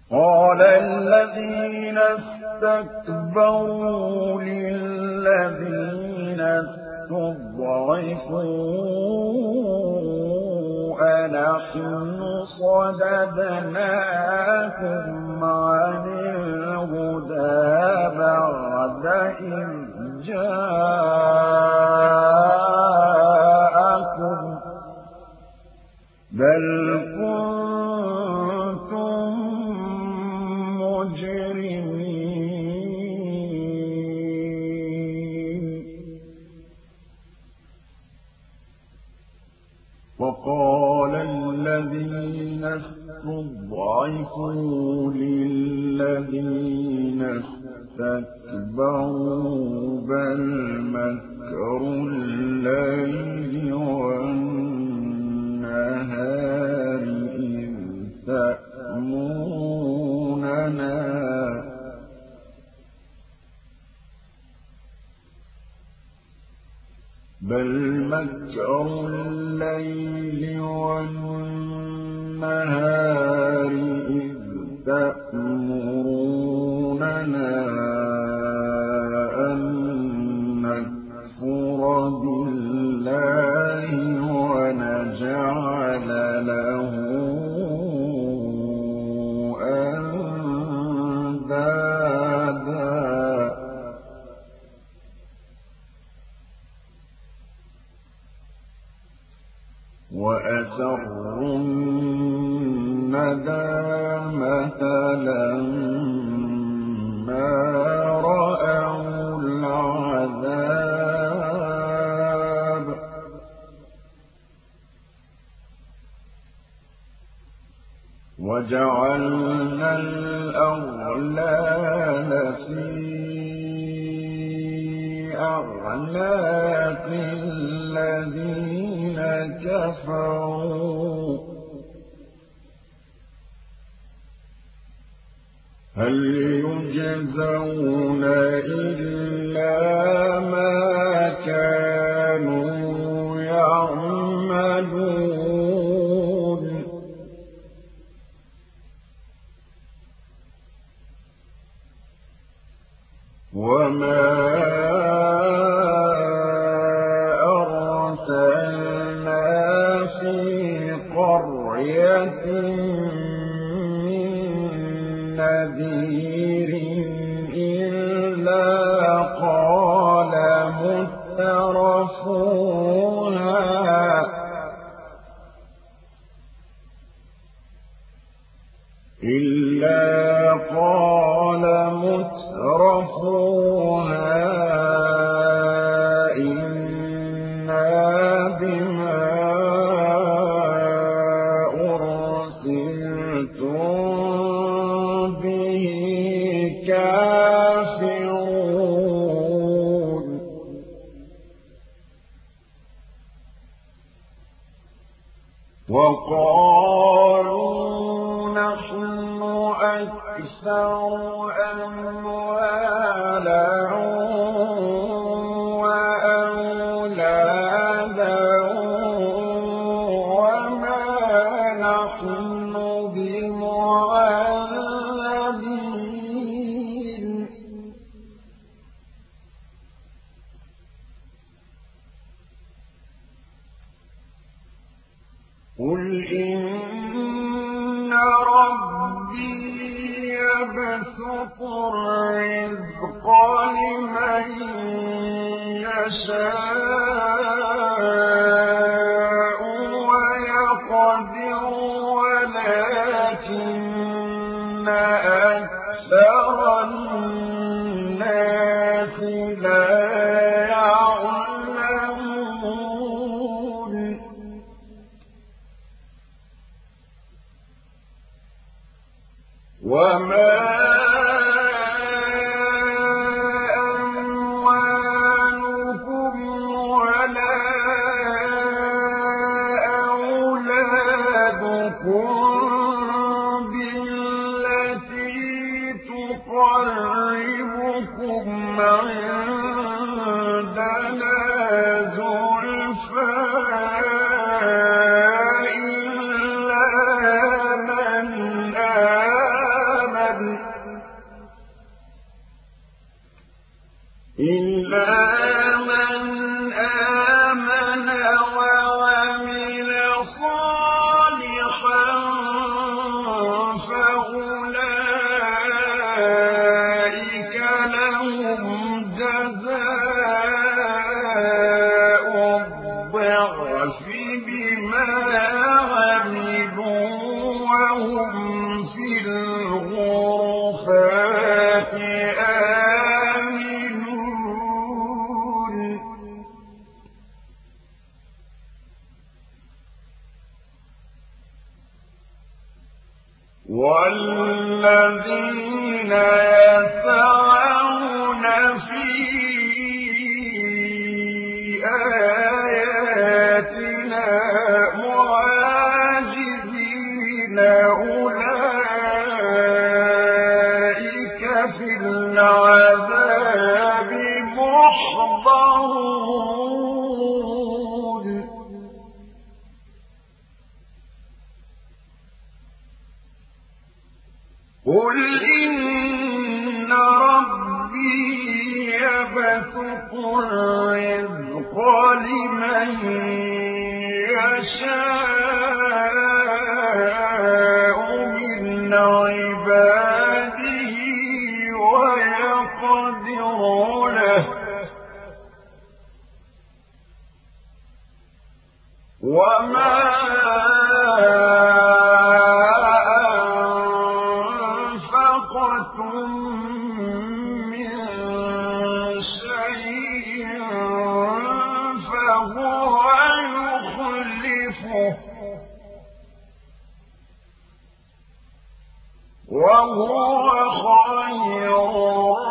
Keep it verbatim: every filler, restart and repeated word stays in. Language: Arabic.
قال الذين استكبروا للذين استضعفوا أنحن صددناكم عن الهدى بعد إذ جاءكم بل كنتم مجرمين. وقال الذين استضعفوا للذين استكبروا بل مكر الليل والنهار إذ تأمروننا بل مكر الليل والنهار إذ تأمروننا أن نكفر بالله ونجعل له أندادا وأسروا الندامة لما رأوا العذاب وجعلنا الأغلال في أعناق الذين كفروا هل يجزون إلا ما كانوا يعملون وما أرسلنا في قرية من نذير إلا قال مترفوها إلا قال مترفوها إنا بما أرسلتم به كافرون وقالوا نحن أكثر أموالا وأولادا وما نحن بمعذبين قل إن ربي يبسط الرزق لمن يشاء ويقدر ولكن أكثر الناس لا يعلمون وما أموالكم ولا أولادكم بالتي تقربكم عندنا زلفى إلا من آمن وهم في الغرفات آمنون والذين يسعون في آياتنا معاجزين أولئك في العذاب محضرون قل إن ربي يبسط الرزق لمن يشاء من عباده ويقدر له وما وهو خير